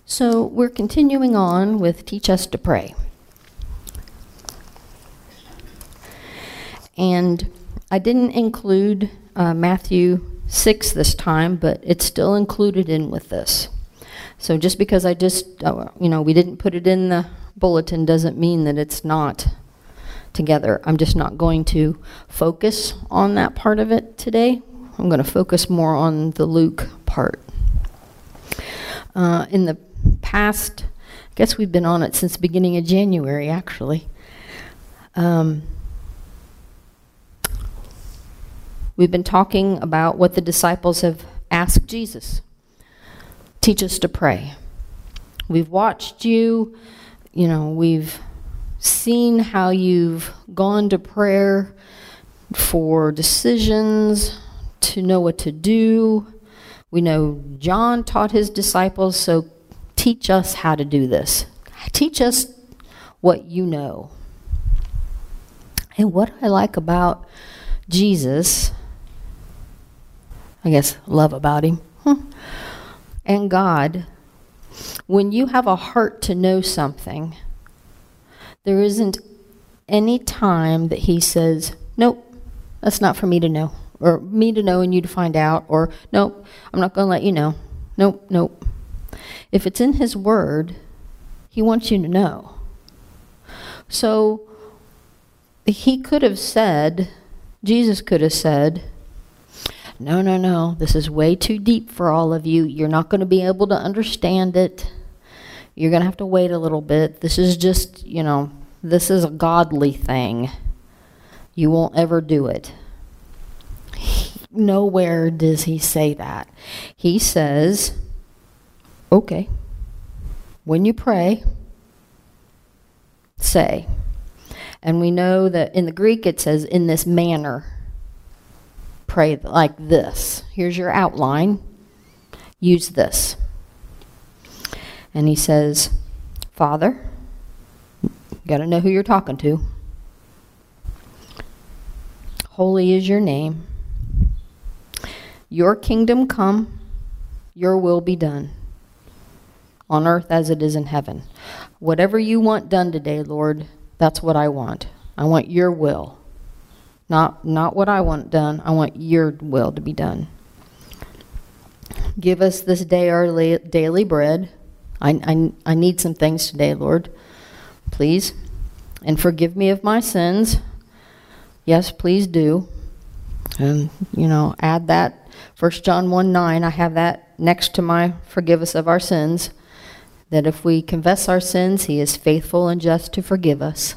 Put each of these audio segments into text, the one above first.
So we're continuing on with Teach Us to Pray. And I didn't include Matthew 6 this time, but it's still included in with this. So just because I we didn't put it in the bulletin doesn't mean that it's not together. I'm just not going to focus on that part of it today. I'm going to focus more on the Luke part. In the past, I guess we've been on it since the beginning of January, actually. We've been talking about what the disciples have asked Jesus. Teach us to pray. We've watched you, we've seen how you've gone to prayer for decisions, to know what to do. We know John taught his disciples, so teach us how to do this. Teach us what you know. And what I like about Jesus, I guess love about him, and God, when you have a heart to know something, there isn't any time that he says, nope, that's not for me to know, or me to know and you to find out, or nope, I'm not going to let you know. Nope. If it's in his word, he wants you to know. So he could have said, Jesus could have said, no, this is way too deep for all of you. You're not going to be able to understand it. You're going to have to wait a little bit. This is just, this is a godly thing. You won't ever do it. Nowhere does he say that. He says, okay, when you pray, say. And we know that in the Greek it says, in this manner. Pray like this. Here's your outline. Use this. And he says, Father, you got to know who you're talking to. Holy is your name. Your kingdom come, your will be done, on earth as it is in heaven. Whatever you want done today, Lord, that's what I want. I want your will. Not what I want done. I want your will to be done. Give us this day our daily bread. I need some things today, Lord. Please. And forgive me of my sins. Yes, please do. And, add that. 1 John 1:9, I have that next to my forgive us of our sins. That if we confess our sins, he is faithful and just to forgive us.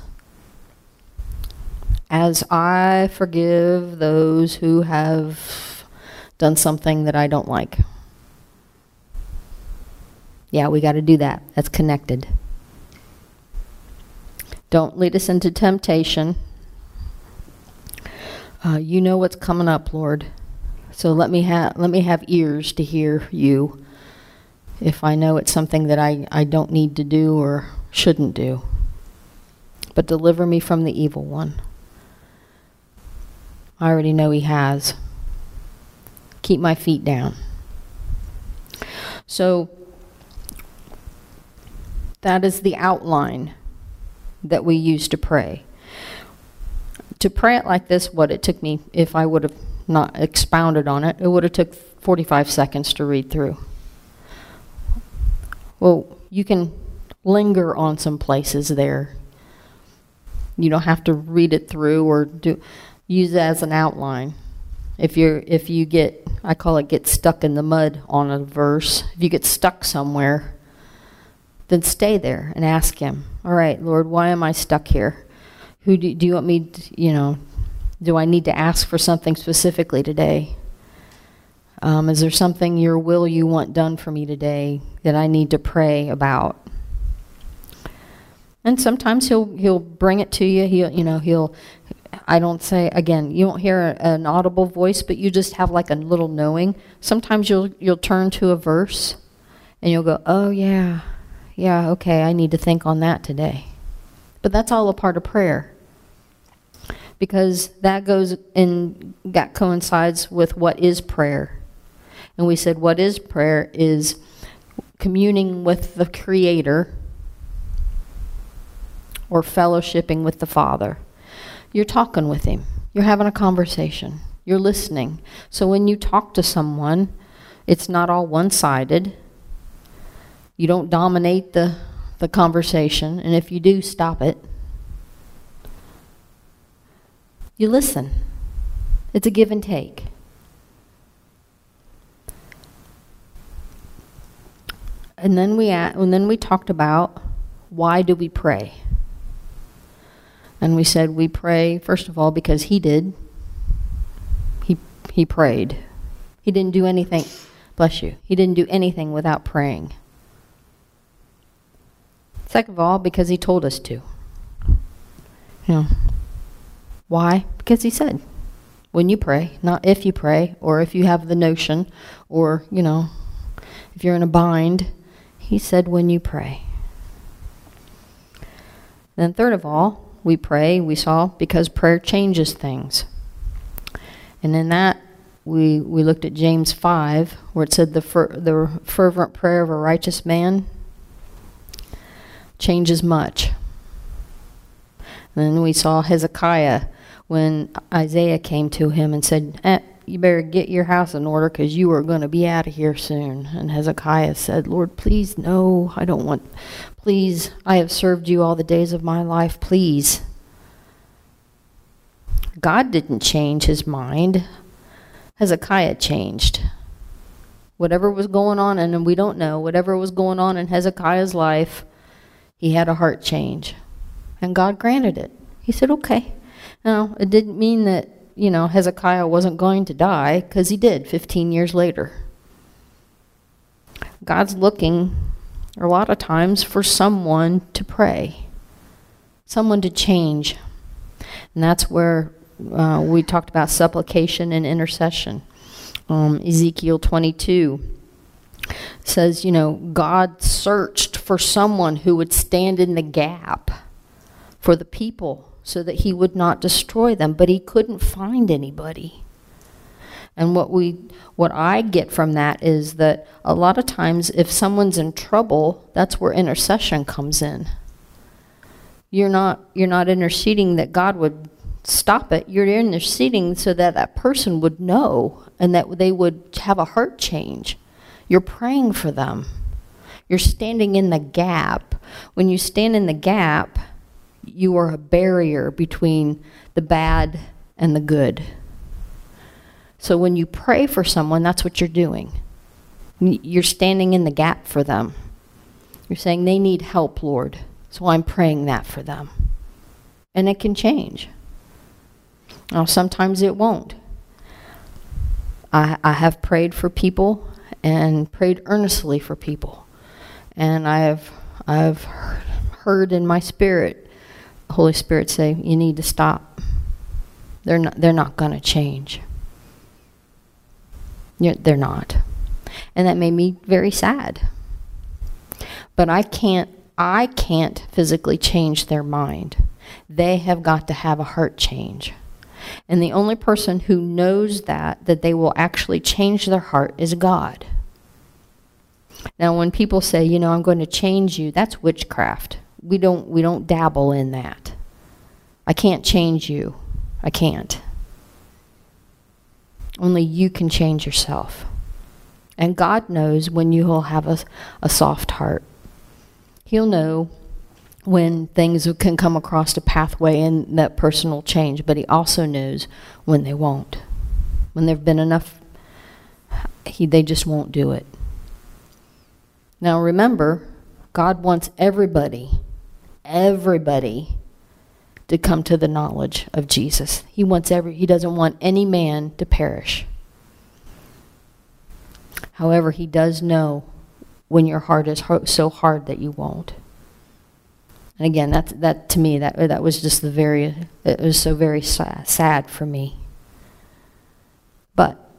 As I forgive those who have done something that I don't like. Yeah, we got to do that. That's connected. Don't lead us into temptation. You know what's coming up, Lord. So let me have ears to hear you if I know it's something that I don't need to do or shouldn't do. But deliver me from the evil one. I already know he has. Keep my feet down. So that is the outline that we use to pray. To pray it like this, what it took me, if I would have not expounded on it, it would have took 45 seconds to read through. Well, you can linger on some places there. You don't have to read it through or use it as an outline. If you get, I call it get stuck in the mud on a verse. If you get stuck somewhere, then stay there and ask him, all right, Lord, why am I stuck here? Who do you want me to, do I need to ask for something specifically today? Is there something your will you want done for me today that I need to pray about? And sometimes he'll bring it to you. He'll I don't say, again, you won't hear an audible voice, but you just have like a little knowing. Sometimes you'll turn to a verse and you'll go, oh yeah, okay, I need to think on that today. But that's all a part of prayer. Because that coincides with what is prayer. And we said what is prayer is communing with the Creator or fellowshipping with the Father. You're talking with Him. You're having a conversation. You're listening. So when you talk to someone, it's not all one-sided. You don't dominate the conversation, and if you do, stop it. You listen. It's a give and take. And then we talked about, why do we pray? And we said we pray, first of all, because He did. He prayed. He didn't do anything, bless you, He didn't do anything without praying. Second of all, because He told us to. Why? Because He said, when you pray, not if you pray, or if you have the notion, or, if you're in a bind, He said when you pray. Then third of all, we pray, we saw, because prayer changes things. And in that, we looked at James 5, where it said the fervent prayer of a righteous man changes much. And then we saw Hezekiah, when Isaiah came to him and said, you better get your house in order because you are going to be out of here soon. And Hezekiah said, Lord, please, no, I don't want, please, I have served you all the days of my life, please. God didn't change his mind. Hezekiah changed. Whatever was going on, and we don't know, whatever was going on in Hezekiah's life, he had a heart change. And God granted it. He said, okay. Now, it didn't mean that, Hezekiah wasn't going to die, because he did 15 years later. God's looking, a lot of times, for someone to pray, someone to change. And that's where we talked about supplication and intercession. Ezekiel 22 says, God searched for someone who would stand in the gap for the people so that He would not destroy them, but He couldn't find anybody. And what I get from that is that a lot of times if someone's in trouble, that's where intercession comes in. You're not interceding that God would stop it. You're interceding so that that person would know and that they would have a heart change. You're praying for them. You're standing in the gap. When you stand in the gap, you are a barrier between the bad and the good. So when you pray for someone, that's what you're doing. You're standing in the gap for them. You're saying they need help, Lord. So I'm praying that for them. And it can change. Now, sometimes it won't. I have prayed for people and prayed earnestly for people. And I've heard in my spirit, the Holy Spirit say, you need to stop. They're not going to change. They're not. And that made me very sad. But I can't physically change their mind. They have got to have a heart change. And the only person who knows that they will actually change their heart is God. Now, when people say, I'm going to change you, that's witchcraft. We don't dabble in that. I can't change you. I can't. Only you can change yourself. And God knows when you will have a soft heart. He'll know when things can come across a pathway and that person will change, but He also knows when they won't. When there have been enough, they just won't do it. Now remember, God wants everybody to come to the knowledge of Jesus. He doesn't want any man to perish. However, He does know when your heart is so hard that you won't. And again, that to me, that was just it was so very sad for me. But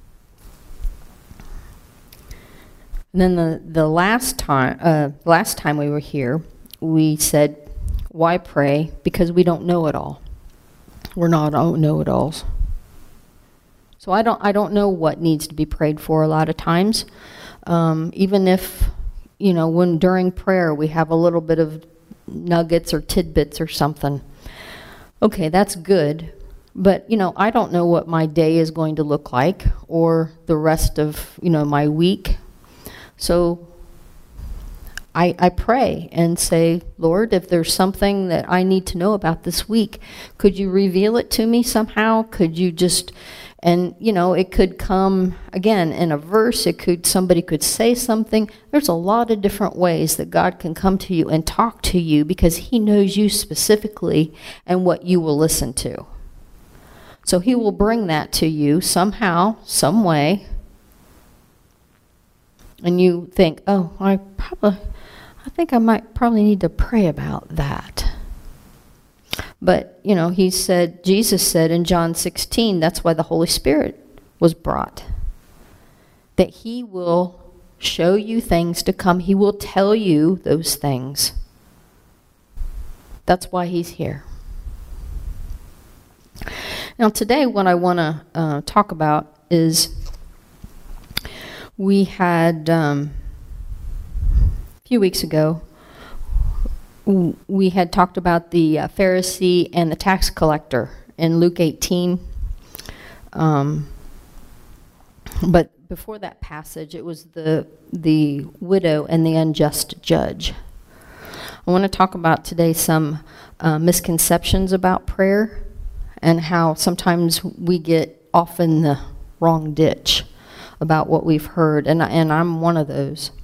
then the last time we were here, we said, why pray? Because we don't know it all. We're not know-it-alls. So I don't know what needs to be prayed for a lot of times. Even if when during prayer we have a little bit of nuggets or tidbits or something. Okay, that's good. But, I don't know what my day is going to look like or the rest of, my week. So I pray and say, Lord, if there's something that I need to know about this week, could you reveal it to me somehow? Could you just, and it could come, again, in a verse, somebody could say something. There's a lot of different ways that God can come to you and talk to you because he knows you specifically and what you will listen to. So he will bring that to you somehow, some way. And you think, oh, I think I might probably need to pray about that. But, Jesus said in John 16, that's why the Holy Spirit was brought. That he will show you things to come. He will tell you those things. That's why he's here. Now today what I want to talk about is we had, a few weeks ago, we had talked about the Pharisee and the tax collector in Luke 18. But before that passage, it was the widow and the unjust judge. I want to talk about today some misconceptions about prayer and how sometimes we get off in the wrong ditch about what we've heard, and I'm one of those.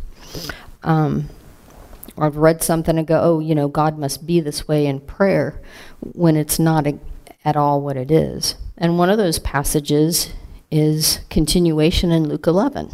I've read something and go, oh, God must be this way in prayer, when it's not at all what it is. And one of those passages is continuation in Luke 11.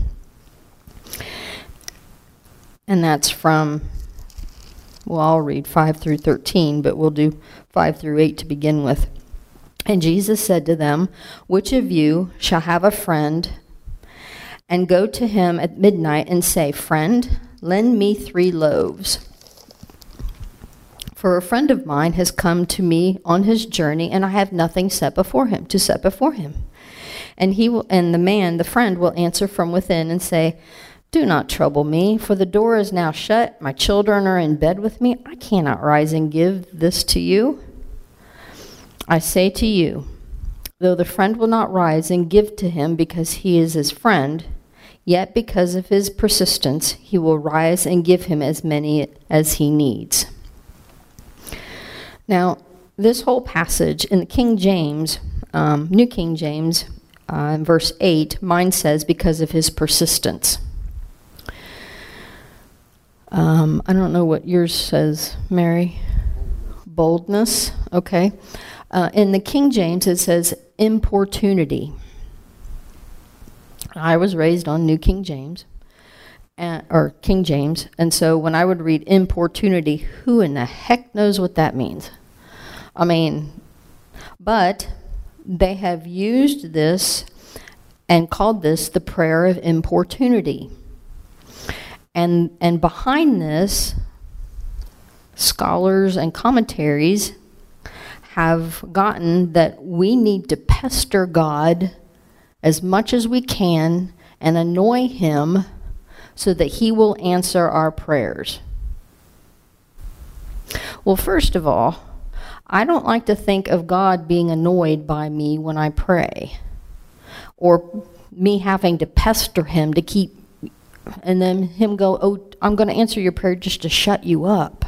And that's from, well, I'll read 5 through 13, but we'll do 5 through 8 to begin with. And Jesus said to them, which of you shall have a friend and go to him at midnight and say, Friend, lend me 3 loaves. For a friend of mine has come to me on his journey, and I have nothing to set before him. And the friend will answer from within and say, Do not trouble me, for the door is now shut. My children are in bed with me. I cannot rise and give this to you. I say to you, though the friend will not rise and give to him because he is his friend, yet because of his persistence, he will rise and give him as many as he needs. Now, this whole passage in the King James, New King James, in verse 8, mine says, because of his persistence. I don't know what yours says, Mary. Boldness, okay. In the King James, it says importunity. I was raised on New King James, or King James, and so when I would read importunity, who in the heck knows what that means? But they have used this and called this the prayer of importunity. And behind this, scholars and commentaries have gotten that we need to pester God as much as we can and annoy him so that he will answer our prayers. Well, first of all, I don't like to think of God being annoyed by me when I pray, or me having to pester him to keep, and then him go, oh, I'm going to answer your prayer just to shut you up.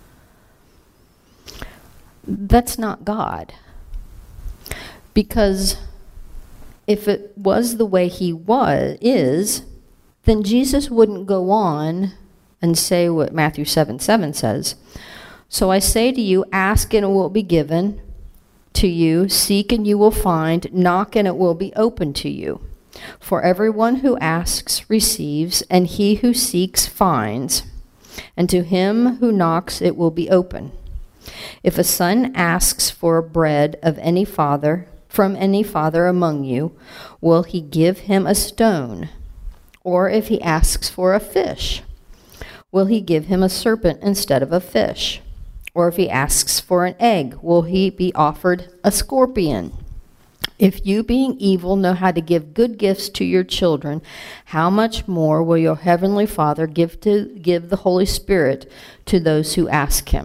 That's not God. Because if it was the way he is, then Jesus wouldn't go on and say what Matthew 7:7 says. So I say to you, ask and it will be given to you, seek and you will find, knock and it will be opened to you. For everyone who asks receives, and he who seeks finds, and to him who knocks it will be open. If a son asks for bread of any father, from any father among you, will he give him a stone? Or if he asks for a fish, will he give him a serpent instead of a fish? Or if he asks for an egg, will he be offered a scorpion? If you, being evil, know how to give good gifts to your children, how much more will your heavenly Father give the Holy Spirit to those who ask him?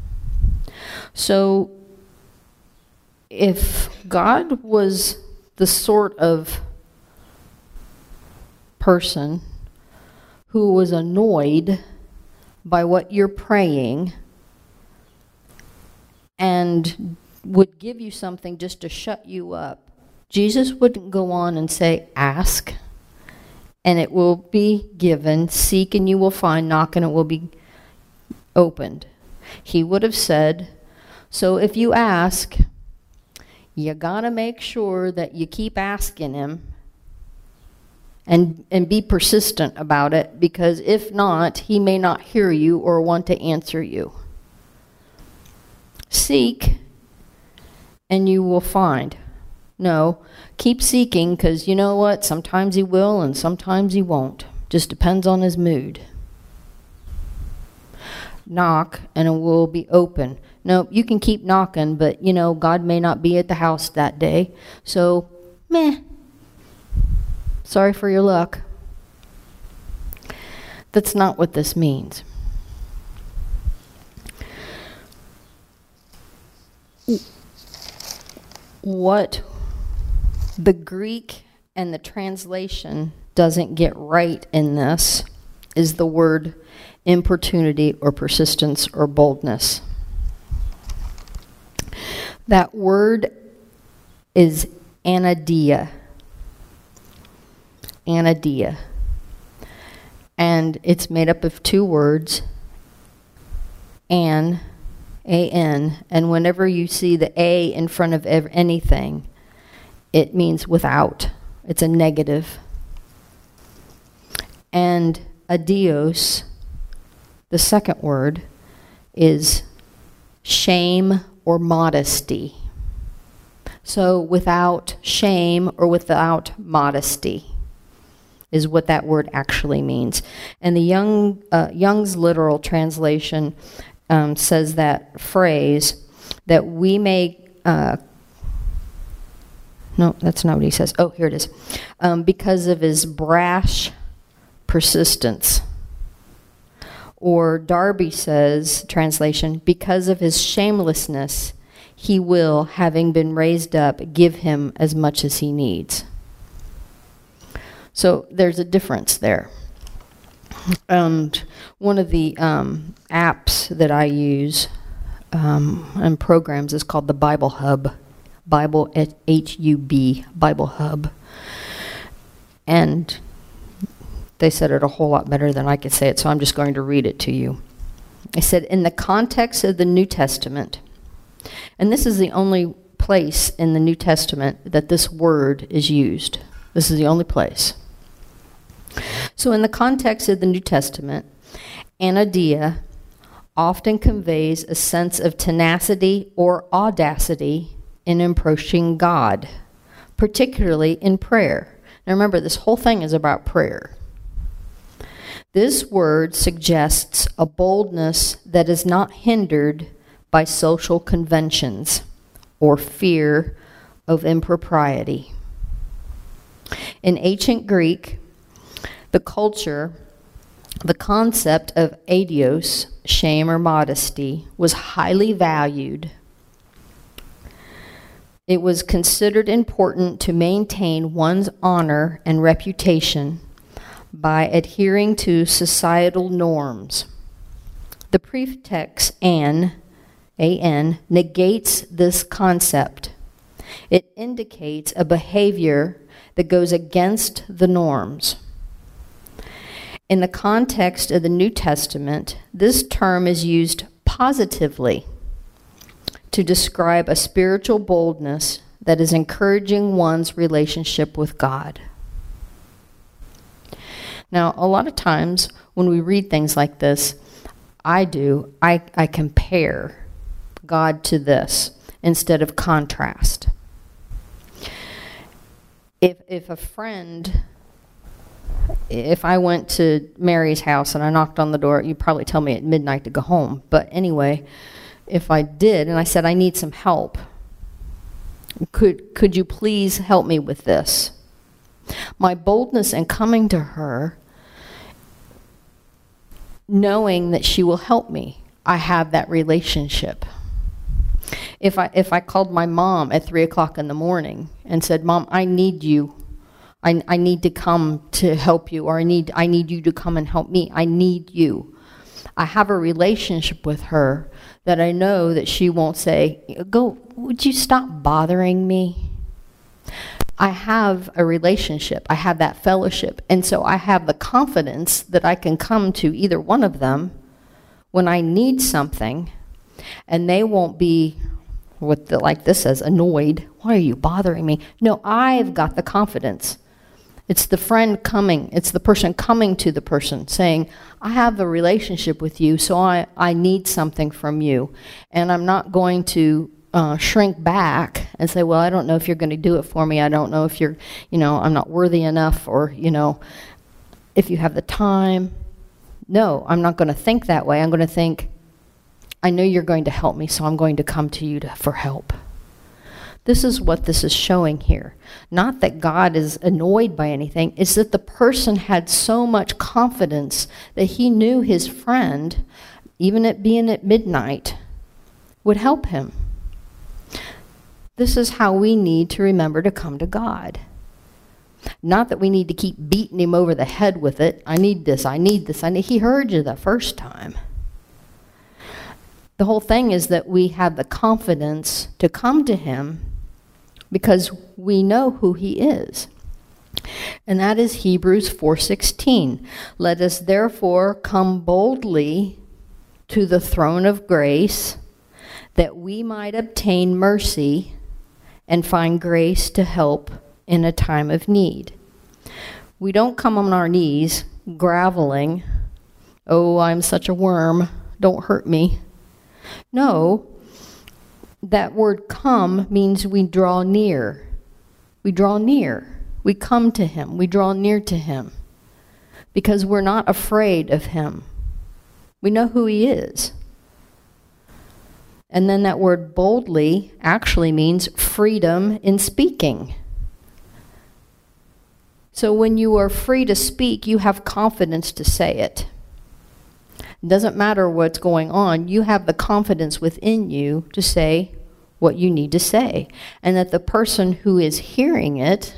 So, if God was the sort of person who was annoyed by what you're praying and would give you something just to shut you up, Jesus wouldn't go on and say, ask, and it will be given, seek and you will find, knock and it will be opened. He would have said, so if you ask, you gotta make sure that you keep asking him and be persistent about it, because if not, he may not hear you or want to answer you. Seek and you will find. No, keep seeking, because you know what? Sometimes he will and sometimes he won't. Just depends on his mood. Knock and it will be open. No, you can keep knocking, but you know, God may not be at the house that day. So, meh. Sorry for your luck. That's not what this means. What the Greek and the translation doesn't get right in this is the word importunity or persistence or boldness. That word is anadia. Anadia. And it's made up of two words, an, A-N, and whenever you see the A in front of anything, it means without. It's a negative. And adios, the second word, is shame or modesty. So without shame or without modesty is what that word actually means. And the Young's literal translation says that phrase that we may, no, that's not what he says. Oh, here it is. Because of his brash persistence. Or Darby says, translation, because of his shamelessness, he will, having been raised up, give him as much as he needs. So there's a difference there. And one of the apps that I use and programs is called the Bible Hub. Bible, H-U-B, Bible Hub. And they said it a whole lot better than I could say it, so I'm just going to read it to you. It said, in the context of the New Testament, and this is the only place in the New Testament that this word is used. This is the only place. So in the context of the New Testament, anadia often conveys a sense of tenacity or audacity in approaching God, particularly in prayer. Now remember, this whole thing is about prayer. This word suggests a boldness that is not hindered by social conventions or fear of impropriety. In ancient Greek, the culture, the concept of adios, shame or modesty, was highly valued. It was considered important to maintain one's honor and reputation by adhering to societal norms. The prefix an, negates this concept. It indicates a behavior that goes against the norms. In the context of the New Testament, this term is used positively to describe a spiritual boldness that is encouraging one's relationship with God. Now, a lot of times when we read things like this, I compare God to this instead of contrast. If a friend, if I went to Mary's house and I knocked on the door, you'd probably tell me at midnight to go home. But anyway, if I did and I said, I need some help, Could you please help me with this? My boldness in coming to her, knowing that she will help me. I have that relationship. If I called my mom at 3 o'clock in the morning and said, Mom, I need you. I need to come to help you, or I need you to come and help me. I need you. I have a relationship with her that I know that she won't say, would you stop bothering me? I have a relationship. I have that fellowship. And so I have the confidence that I can come to either one of them when I need something, and they won't be, like this says, annoyed. Why are you bothering me? No, I've got the confidence. It's the friend coming. It's the person coming to the person saying, I have a relationship with you, so I need something from you. And I'm not going to shrink back and say, well, I don't know if you're going to do it for me. I don't know if you're, I'm not worthy enough, or, if you have the time. No, I'm not going to think that way. I'm going to think, I know you're going to help me, so I'm going to come to you for help. This is what this is showing here. Not that God is annoyed by anything. It's that the person had so much confidence that he knew his friend, even at being at midnight, would help him. This is how we need to remember to come to God. Not that we need to keep beating him over the head with it. I need this, I need this, I need. He heard you the first time. The whole thing is that we have the confidence to come to him because we know who he is. And that is Hebrews 4:16. Let us therefore come boldly to the throne of grace, that we might obtain mercy and find grace to help in a time of need. We don't come on our knees groveling, oh, I'm such a worm, don't hurt me. No, that word come means we draw near. We draw near. We come to him. We draw near to him because we're not afraid of him. We know who he is. And then that word boldly actually means freedom in speaking. So when you are free to speak, you have confidence to say it. It doesn't matter what's going on. You have the confidence within you to say what you need to say. And that the person who is hearing it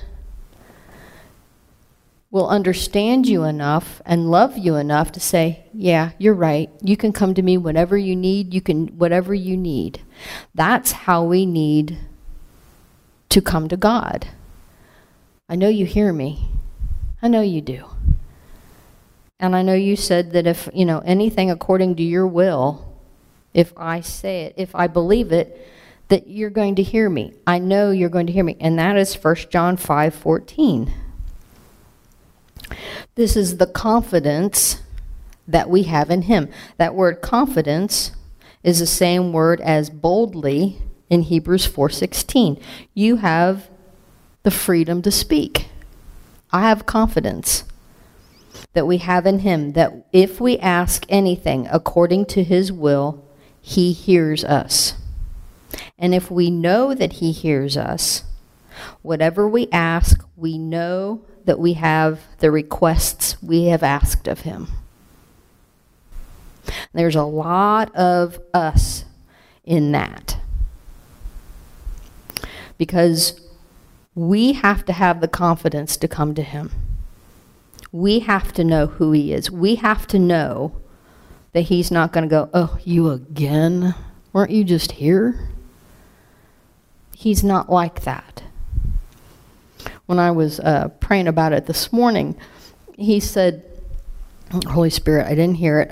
will understand you enough and love you enough to say, yeah, you're right. You can come to me whenever you need. Whatever you need. That's how we need to come to God. I know you hear me. I know you do. And I know you said that if, anything according to your will, if I say it, if I believe it, that you're going to hear me. I know you're going to hear me. And that is 1 John 5:14. This is the confidence that we have in him. That word confidence is the same word as boldly in Hebrews 4:16. You have the freedom to speak. I have confidence that we have in him, that if we ask anything according to his will, he hears us. And if we know that he hears us, whatever we ask, we know that we have the requests we have asked of him. There's a lot of us in that. Because we have to have the confidence to come to him. We have to know who he is. We have to know that he's not going to go, oh, you again? Weren't you just here? He's not like that. When I was praying about it this morning, he said, Holy Spirit, I didn't hear it.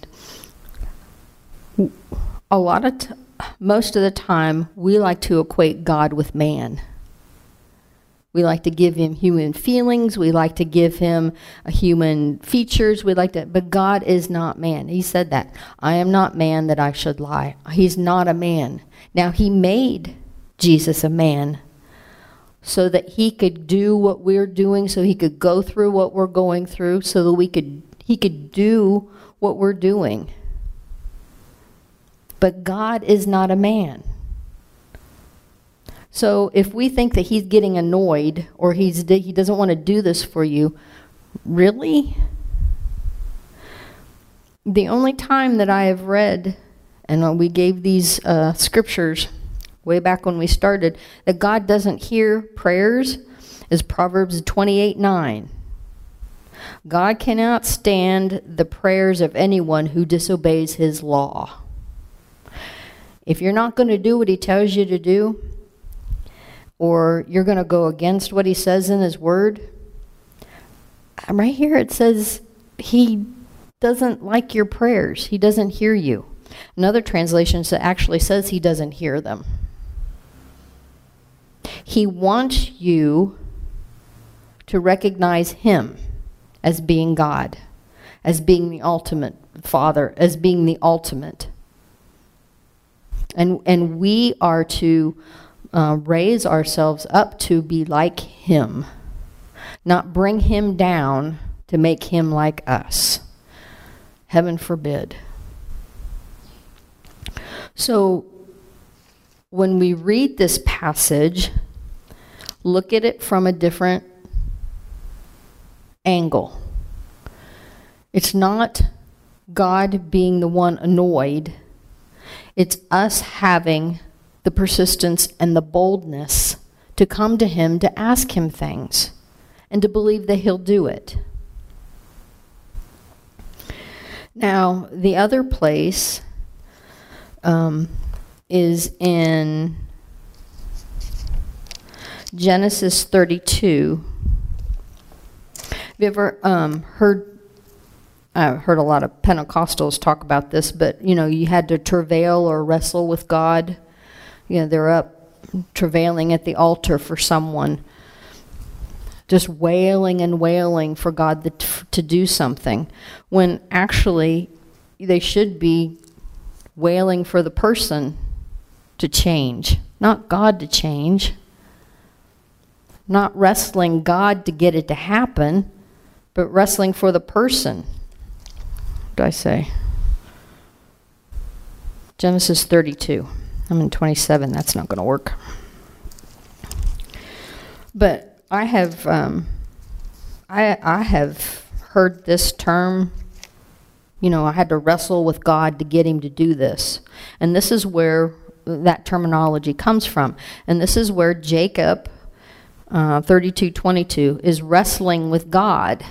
Most of the time, we like to equate God with man. We like to give him human feelings. We like to give him human features. But God is not man. He said that. I am not man that I should lie. He's not a man. Now, he made Jesus a man so that he could do what we're doing, so he could go through what we're going through, so that he could do what we're doing. But God is not a man. So if we think that he's getting annoyed or he doesn't want to do this for you, really? The only time that I have read, and we gave these scriptures way back when we started, that God doesn't hear prayers is Proverbs 28:9. God cannot stand the prayers of anyone who disobeys his law. If you're not going to do what he tells you to do, or you're going to go against what he says in his word, right here it says he doesn't like your prayers. He doesn't hear you. Another translation actually says he doesn't hear them. He wants you to recognize him as being God, as being the ultimate Father, as being the ultimate. And we are to raise ourselves up to be like him, not bring him down to make him like us. Heaven forbid. So when we read this passage, look at it from a different angle. It's not God being the one annoyed. It's us having the persistence and the boldness to come to him to ask him things and to believe that he'll do it. Now, the other place is in Genesis 32. Have you ever I've heard a lot of Pentecostals talk about this, but, you had to travail or wrestle with God. They're up travailing at the altar for someone, just wailing and wailing for God to do something, when actually they should be wailing for the person to change, not God to change. Not wrestling God to get it to happen, but wrestling for the person. What did I say? Genesis 32. I'm in 27. That's not going to work. But I have I have heard this term. I had to wrestle with God to get him to do this. And this is where that terminology comes from. And this is where Jacob 32:22 is wrestling with God.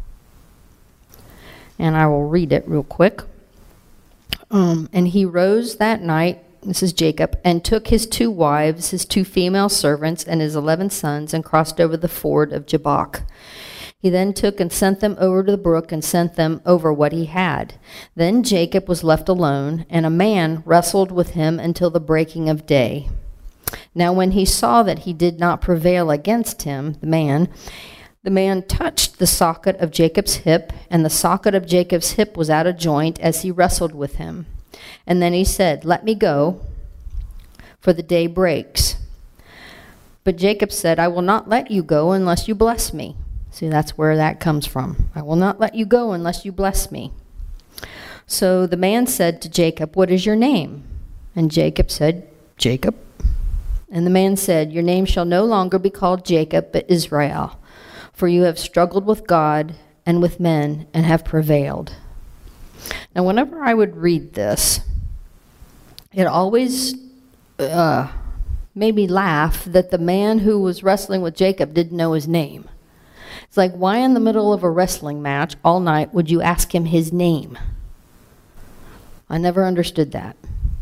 And I will read it real quick. And he rose that night, this is Jacob, and took his 2 wives, his 2 female servants, and his 11 sons, and crossed over the ford of Jabbok. He then took and sent them over to the brook and sent them over what he had. Then Jacob was left alone, and a man wrestled with him until the breaking of day. Now when he saw that he did not prevail against him, the man touched the socket of Jacob's hip, and the socket of Jacob's hip was out of joint as he wrestled with him. And then he said, "Let me go, for the day breaks." But Jacob said, "I will not let you go unless you bless me." See, that's where that comes from. "I will not let you go unless you bless me." So the man said to Jacob, "What is your name?" And Jacob said, "Jacob." And the man said, "Your name shall no longer be called Jacob, but Israel, for you have struggled with God and with men and have prevailed." Now, whenever I would read this, it always made me laugh that the man who was wrestling with Jacob didn't know his name. It's like, why in the middle of a wrestling match all night would you ask him his name? I never understood that.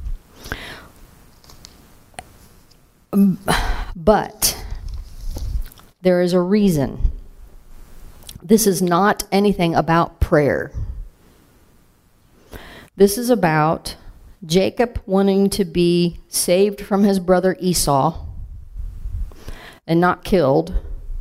But there is a reason. This is not anything about prayer. This is about Jacob wanting to be saved from his brother Esau and not killed,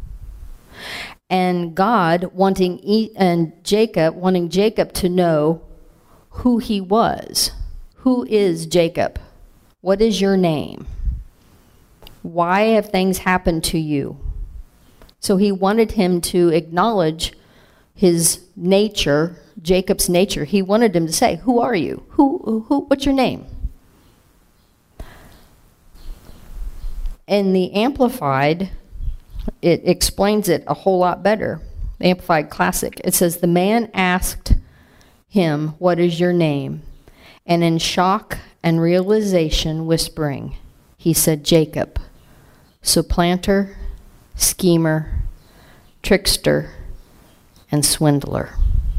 and God wanting Jacob to know who he was. Who is Jacob? What is your name? Why have things happened to you? So he wanted him to acknowledge his nature, Jacob's nature. He wanted him to say, "Who are you? What's your name?" In the Amplified, it explains it a whole lot better. The Amplified Classic. It says, the man asked him, "What is your name?" And in shock and realization whispering, he said, "Jacob, supplanter, schemer, trickster, and swindler."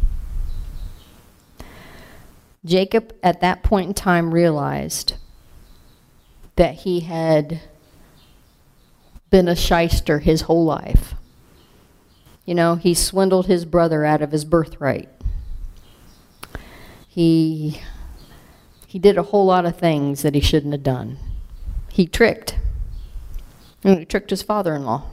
Jacob at that point in time realized that he had been a shyster his whole life. You know, he swindled his brother out of his birthright. He did a whole lot of things that he shouldn't have done. He tricked. And he tricked his father-in-law.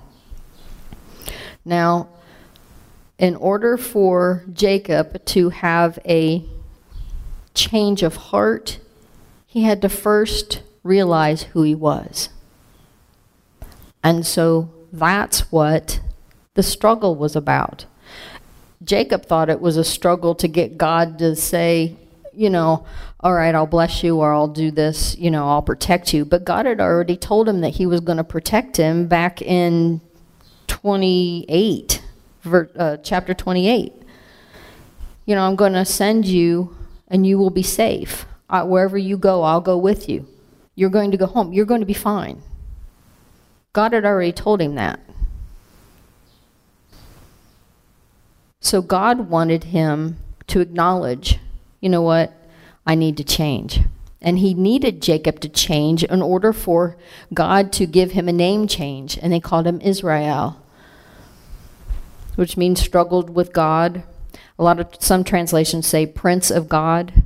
Now, in order for Jacob to have a change of heart, he had to first realize who he was. And so that's what the struggle was about. Jacob thought it was a struggle to get God to say, you know, all right, I'll bless you, or I'll do this, you know, I'll protect you. But God had already told him that he was going to protect him back in 28, chapter 28. You know, I'm going to send you and you will be safe. Wherever you go, I'll go with you. You're going to go home. You're going to be fine. God had already told him that. So God wanted him to acknowledge, you know what, I need to change. And he needed Jacob to change in order for God to give him a name change. And they called him Israel, which means struggled with God. Some translations say Prince of God.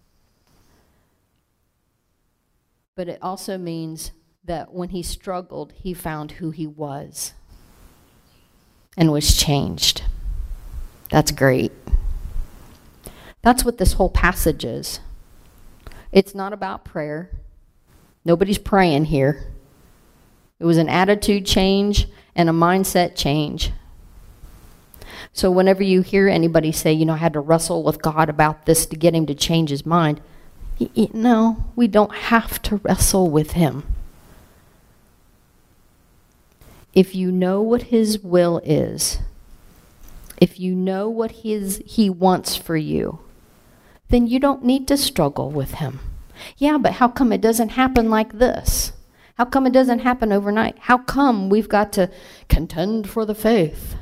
But it also means that when he struggled, he found who he was and was changed. That's great. That's what this whole passage is. It's not about prayer. Nobody's praying here. It was an attitude change and a mindset change. So whenever you hear anybody say, you know, I had to wrestle with God about this to get him to change his mind, no, we don't have to wrestle with him. If you know what his will is, if you know what he wants for you, then you don't need to struggle with him. Yeah, but how come it doesn't happen like this? How come it doesn't happen overnight? How come we've got to contend for the faith?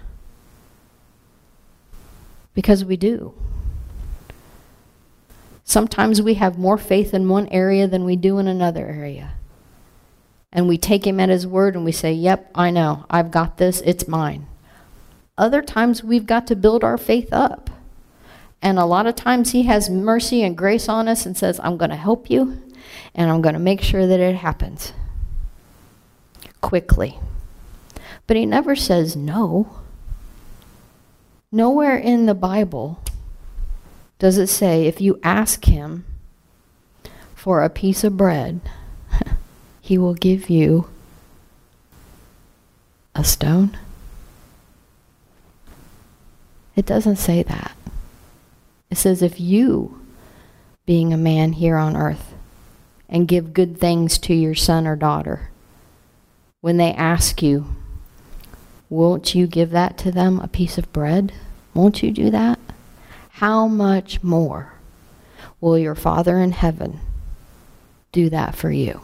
Because we do. Sometimes we have more faith in one area than we do in another area. And we take him at his word and we say, yep, I know, I've got this, it's mine. Other times we've got to build our faith up. And a lot of times he has mercy and grace on us and says, I'm going to help you, and I'm going to make sure that it happens quickly. But he never says no. Nowhere in the Bible does it say if you ask him for a piece of bread, he will give you a stone. It doesn't say that. It says if you, being a man here on earth, and give good things to your son or daughter, when they ask you, won't you give that to them, a piece of bread? Won't you do that? How much more will your Father in heaven do that for you?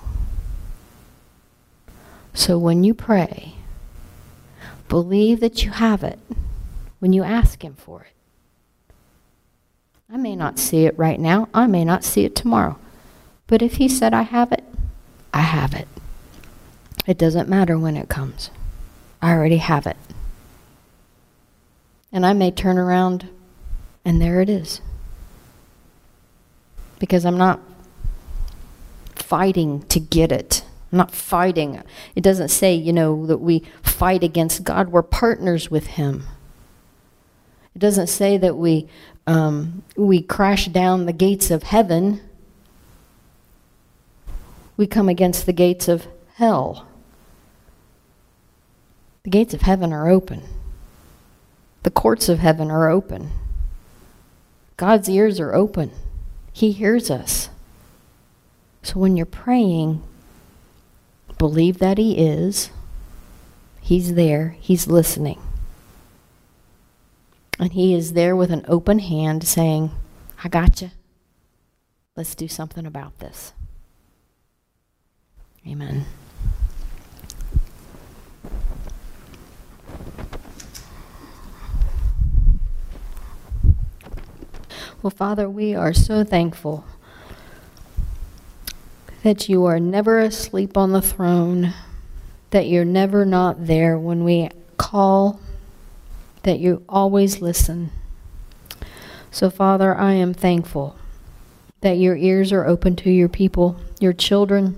So when you pray, believe that you have it when you ask him for it. I may not see it right now. I may not see it tomorrow. But if he said I have it, I have it. It doesn't matter when it comes. I already have it. And I may turn around and there it is. Because I'm not fighting to get it. I'm not fighting. It doesn't say, you know, that we fight against God. We're partners with him. It doesn't say that we crash down the gates of heaven. We come against the gates of hell. The gates of heaven are open. The courts of heaven are open. God's ears are open. He hears us. So when you're praying, believe that He is. He's there. He's listening. And He is there with an open hand saying, I got you. Let's do something about this. Amen. Well, Father, we are so thankful that You are never asleep on the throne, that You're never not there when we call, that You always listen. So, Father, I am thankful that Your ears are open to Your people, Your children,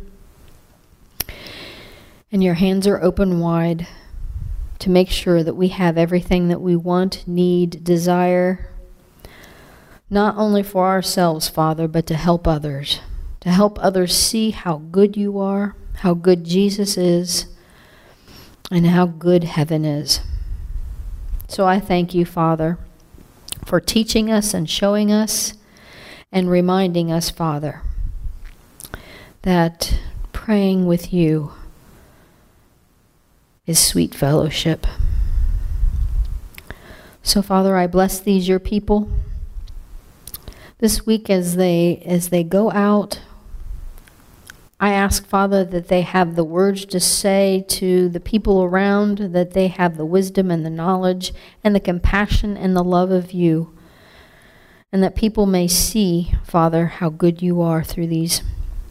and Your hands are open wide to make sure that we have everything that we want, need, desire, not only for ourselves, Father, but to help others see how good You are, how good Jesus is, and how good heaven is. So I thank You, Father, for teaching us and showing us and reminding us, Father, that praying with You is sweet fellowship. So, Father, I bless these Your people this week as they go out. I ask, Father, that they have the words to say to the people around, that they have the wisdom and the knowledge and the compassion and the love of You, and that people may see, Father, how good You are through these.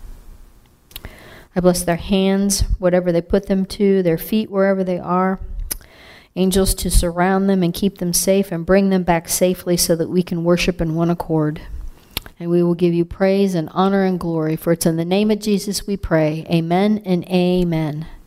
I bless their hands, whatever they put them to, their feet, wherever they are. Angels to surround them and keep them safe and bring them back safely so that we can worship in one accord. And we will give You praise and honor and glory, for it's in the name of Jesus we pray. Amen and amen.